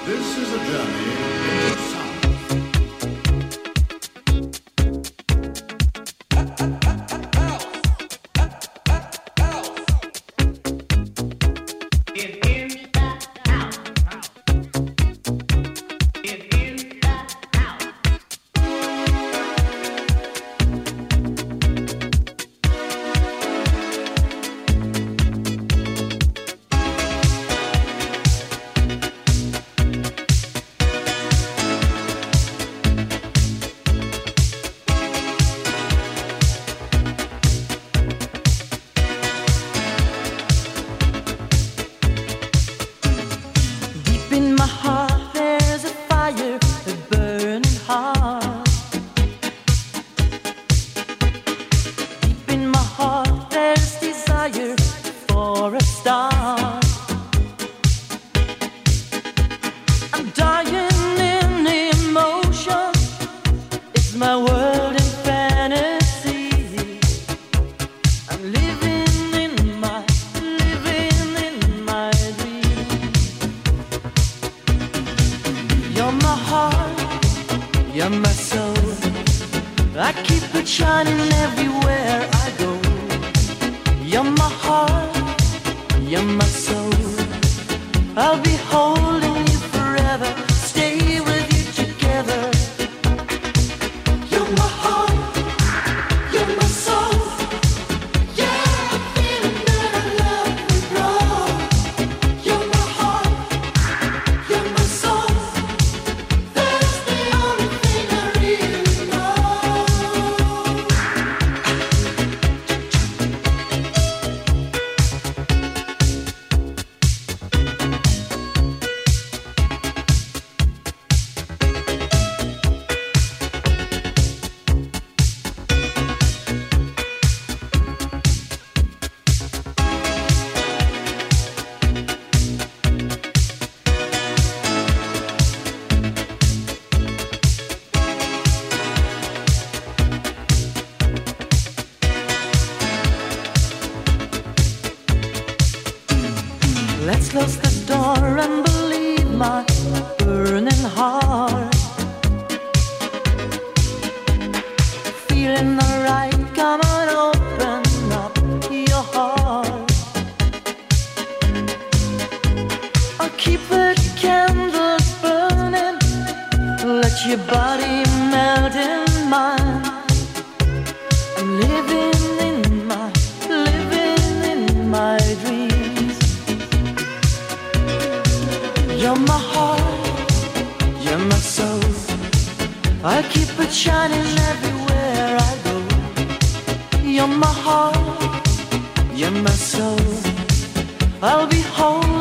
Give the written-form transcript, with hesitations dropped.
This is a journey into sound. Let's close the door and believe my burning heart. Feeling alright, come on, open up your heart. I'll keep the candles burning, let your body melt in mine. I'm living in my dreams. You're my heart, you're my soul. I'll keep it shining everywhere I go. You're my heart, you're my soul. I'll be home